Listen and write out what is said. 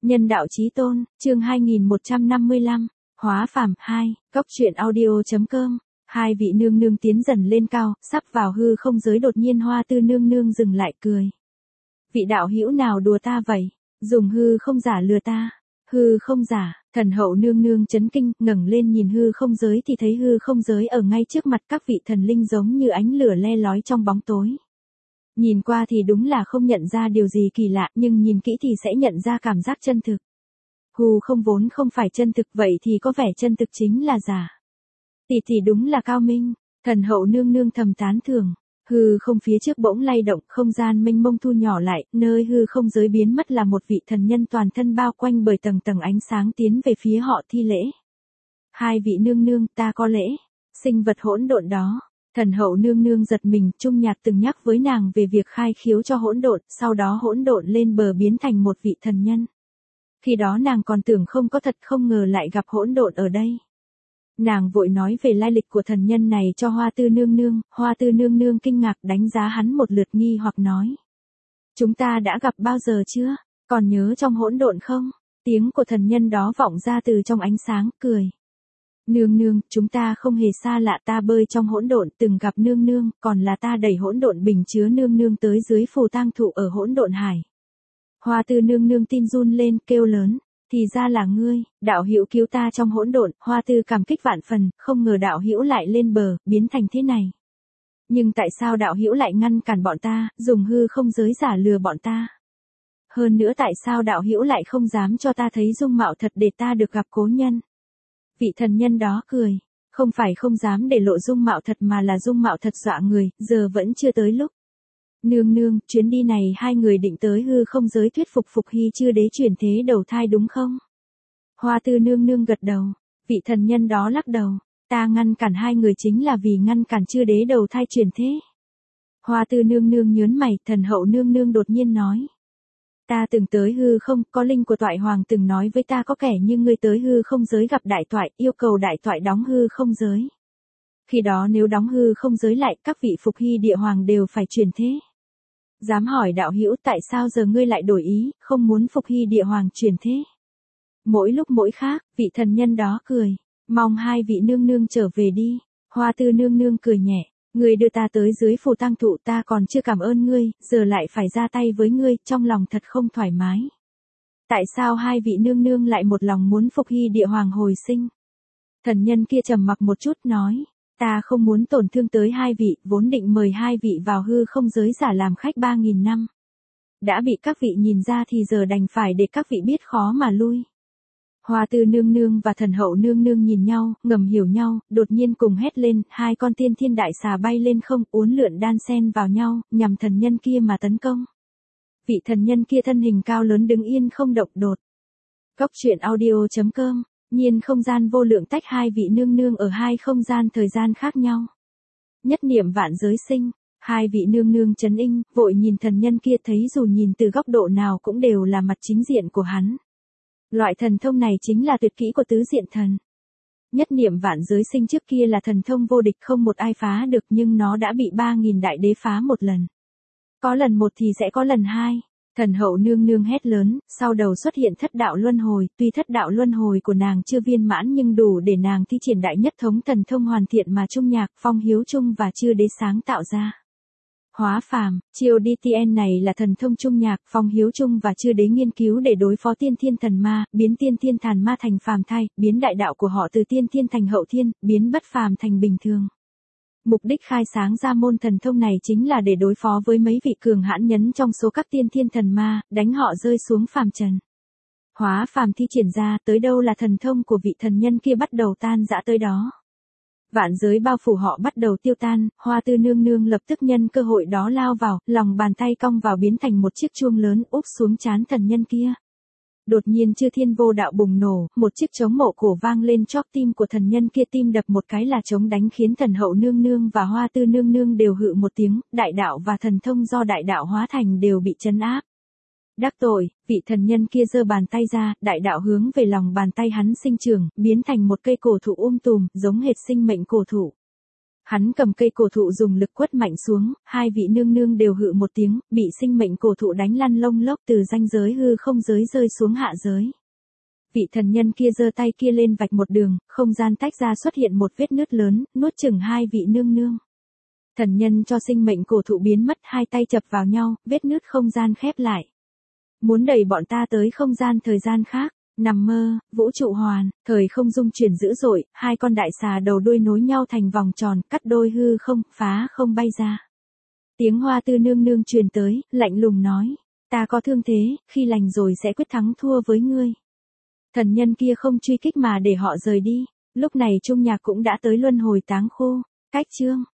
Nhân đạo chí tôn, chương 2155, hóa phàm 2, góc truyện audio.com. Hai vị nương nương tiến dần lên cao, sắp vào hư không giới, đột nhiên Hoa Tư nương nương dừng lại cười. Vị đạo hữu nào đùa ta vậy? Dùng hư không giả lừa ta? Hư không giả? Thần hậu nương nương chấn kinh, ngẩng lên nhìn hư không giới thì thấy hư không giới ở ngay trước mặt các vị thần linh giống như ánh lửa le lói trong bóng tối. Nhìn qua thì đúng là không nhận ra điều gì kỳ lạ, nhưng nhìn kỹ thì sẽ nhận ra cảm giác chân thực. Hư không vốn không phải chân thực, vậy thì có vẻ chân thực chính là giả. Thì đúng là cao minh, thần hậu nương nương thầm tán thưởng. Hư không phía trước bỗng lay động, không gian mênh mông thu nhỏ lại, nơi hư không giới biến mất là một vị thần nhân toàn thân bao quanh bởi tầng tầng ánh sáng tiến về phía họ thi lễ. Hai vị nương nương, ta có lễ. Sinh vật hỗn độn đó. Thần hậu nương nương giật mình, Trung Nhạc từng nhắc với nàng về việc khai khiếu cho hỗn độn, sau đó hỗn độn lên bờ biến thành một vị thần nhân. Khi đó nàng còn tưởng không có thật, không ngờ lại gặp hỗn độn ở đây. Nàng vội nói về lai lịch của thần nhân này cho Hoa Tư nương nương, Hoa Tư nương nương kinh ngạc đánh giá hắn một lượt nghi hoặc nói. Chúng ta đã gặp bao giờ chưa? Còn nhớ trong hỗn độn không? Tiếng của thần nhân đó vọng ra từ trong ánh sáng, cười. Nương nương, chúng ta không hề xa lạ, ta bơi trong hỗn độn, từng gặp nương nương, còn là ta đẩy hỗn độn bình chứa nương nương tới dưới phù tang thụ ở hỗn độn hải. Hoa Tư nương nương tin run lên, kêu lớn. Thì ra là ngươi, đạo hữu cứu ta trong hỗn độn. Hoa Tư cảm kích vạn phần, không ngờ đạo hữu lại lên bờ, biến thành thế này. Nhưng tại sao đạo hữu lại ngăn cản bọn ta, dùng hư không giới giả lừa bọn ta? Hơn nữa tại sao đạo hữu lại không dám cho ta thấy dung mạo thật để ta được gặp cố nhân? Vị thần nhân đó cười, không phải không dám để lộ dung mạo thật mà là dung mạo thật dọa người, giờ vẫn chưa tới lúc. Nương nương, chuyến đi này hai người định tới hư không giới thuyết phục Phục Hy chư đế chuyển thế đầu thai đúng không? Hoa Tư nương nương gật đầu, vị thần nhân đó lắc đầu, ta ngăn cản hai người chính là vì ngăn cản chư đế đầu thai chuyển thế. Hoa Tư nương nương nhớn mày, thần hậu nương nương đột nhiên nói. Ta từng tới hư không, có linh của Toại Hoàng từng nói với ta có kẻ như ngươi tới hư không giới gặp Đại Toại, yêu cầu Đại Toại đóng hư không giới. Khi đó nếu đóng hư không giới lại, các vị Phục Hy địa hoàng đều phải chuyển thế. Dám hỏi đạo hữu tại sao giờ ngươi lại đổi ý, không muốn Phục Hy địa hoàng chuyển thế? Mỗi lúc mỗi khác, vị thần nhân đó cười, mong hai vị nương nương trở về đi. Hoa Tư nương nương cười nhẹ, ngươi đưa ta tới dưới phù tang thụ, ta còn chưa cảm ơn ngươi, giờ lại phải ra tay với ngươi, trong lòng thật không thoải mái. Tại sao hai vị nương nương lại một lòng muốn Phục Hy địa hoàng hồi sinh? Thần nhân kia trầm mặc một chút nói. Ta không muốn tổn thương tới hai vị, vốn định mời hai vị vào hư không giới giả làm khách 3.000 năm. Đã bị các vị nhìn ra thì giờ đành phải để các vị biết khó mà lui. Hoa Tư nương nương và thần hậu nương nương nhìn nhau, ngầm hiểu nhau, đột nhiên cùng hét lên, hai con tiên thiên đại xà bay lên không, uốn lượn đan xen vào nhau, nhằm thần nhân kia mà tấn công. Vị thần nhân kia thân hình cao lớn đứng yên không động đột. Góc truyện audio.com. Nhiên không gian vô lượng tách hai vị nương nương ở hai không gian thời gian khác nhau. Nhất niệm vạn giới sinh, hai vị nương nương chấn inh, vội nhìn thần nhân kia thấy dù nhìn từ góc độ nào cũng đều là mặt chính diện của hắn. Loại thần thông này chính là tuyệt kỹ của tứ diện thần. Nhất niệm vạn giới sinh trước kia là thần thông vô địch không một ai phá được nhưng nó đã bị 3.000 đại đế phá một lần. Có lần một thì sẽ có lần hai. Thần hậu nương nương hét lớn, sau đầu xuất hiện thất đạo luân hồi, tuy thất đạo luân hồi của nàng chưa viên mãn nhưng đủ để nàng thi triển đại nhất thống thần thông hoàn thiện mà Trung Nhạc, Phong Hiếu Trung và chư đế sáng tạo ra. Hóa phàm, chiêu DTN này là thần thông Trung Nhạc, Phong Hiếu Trung và chư đế nghiên cứu để đối phó tiên thiên thần ma, biến tiên thiên thần ma thành phàm thai, biến đại đạo của họ từ tiên thiên thành hậu thiên, biến bất phàm thành bình thường. Mục đích khai sáng ra môn thần thông này chính là để đối phó với mấy vị cường hãn nhấn trong số các tiên thiên thần ma, đánh họ rơi xuống phàm trần. Hóa phàm thi triển ra, tới đâu là thần thông của vị thần nhân kia bắt đầu tan rã tới đó. Vạn giới bao phủ họ bắt đầu tiêu tan, Hoa Tư nương nương lập tức nhân cơ hội đó lao vào, lòng bàn tay cong vào biến thành một chiếc chuông lớn úp xuống trán thần nhân kia. Đột nhiên chư thiên vô đạo bùng nổ, một chiếc trống mộ cổ vang lên chóp tim của thần nhân kia, tim đập một cái là trống đánh khiến thần hậu nương nương và Hoa Tư nương nương đều hự một tiếng, đại đạo và thần thông do đại đạo hóa thành đều bị trấn áp. Đắc tội, vị thần nhân kia giơ bàn tay ra, đại đạo hướng về lòng bàn tay hắn sinh trưởng, biến thành một cây cổ thụ tùm, giống hệt sinh mệnh cổ thụ. Hắn cầm cây cổ thụ dùng lực quất mạnh xuống, hai vị nương nương đều hự một tiếng, bị sinh mệnh cổ thụ đánh lăn lông lốc từ ranh giới hư không giới rơi xuống hạ giới. Vị thần nhân kia giơ tay kia lên vạch một đường, không gian tách ra xuất hiện một vết nứt lớn, nuốt chửng hai vị nương nương. Thần nhân cho sinh mệnh cổ thụ biến mất, hai tay chập vào nhau, vết nứt không gian khép lại. Muốn đẩy bọn ta tới không gian thời gian khác. Nằm mơ, vũ trụ hoàn, thời không dung chuyển dữ dội, hai con đại xà đầu đuôi nối nhau thành vòng tròn, cắt đôi hư không, phá không bay ra. Tiếng Hoa Tư nương nương truyền tới, lạnh lùng nói, ta có thương thế, khi lành rồi sẽ quyết thắng thua với ngươi. Thần nhân kia không truy kích mà để họ rời đi, lúc này Trung Nhạc cũng đã tới luân hồi táng khu, cách chương.